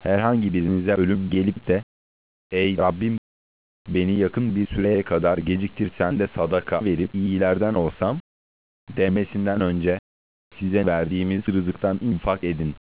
herhangi birinize ölüm gelip de, ey Rabbim, beni yakın bir süreye kadar geciktirsen de sadaka verip iyilerden olsam, demesinden önce, size verdiğimiz rızıktan infak edin.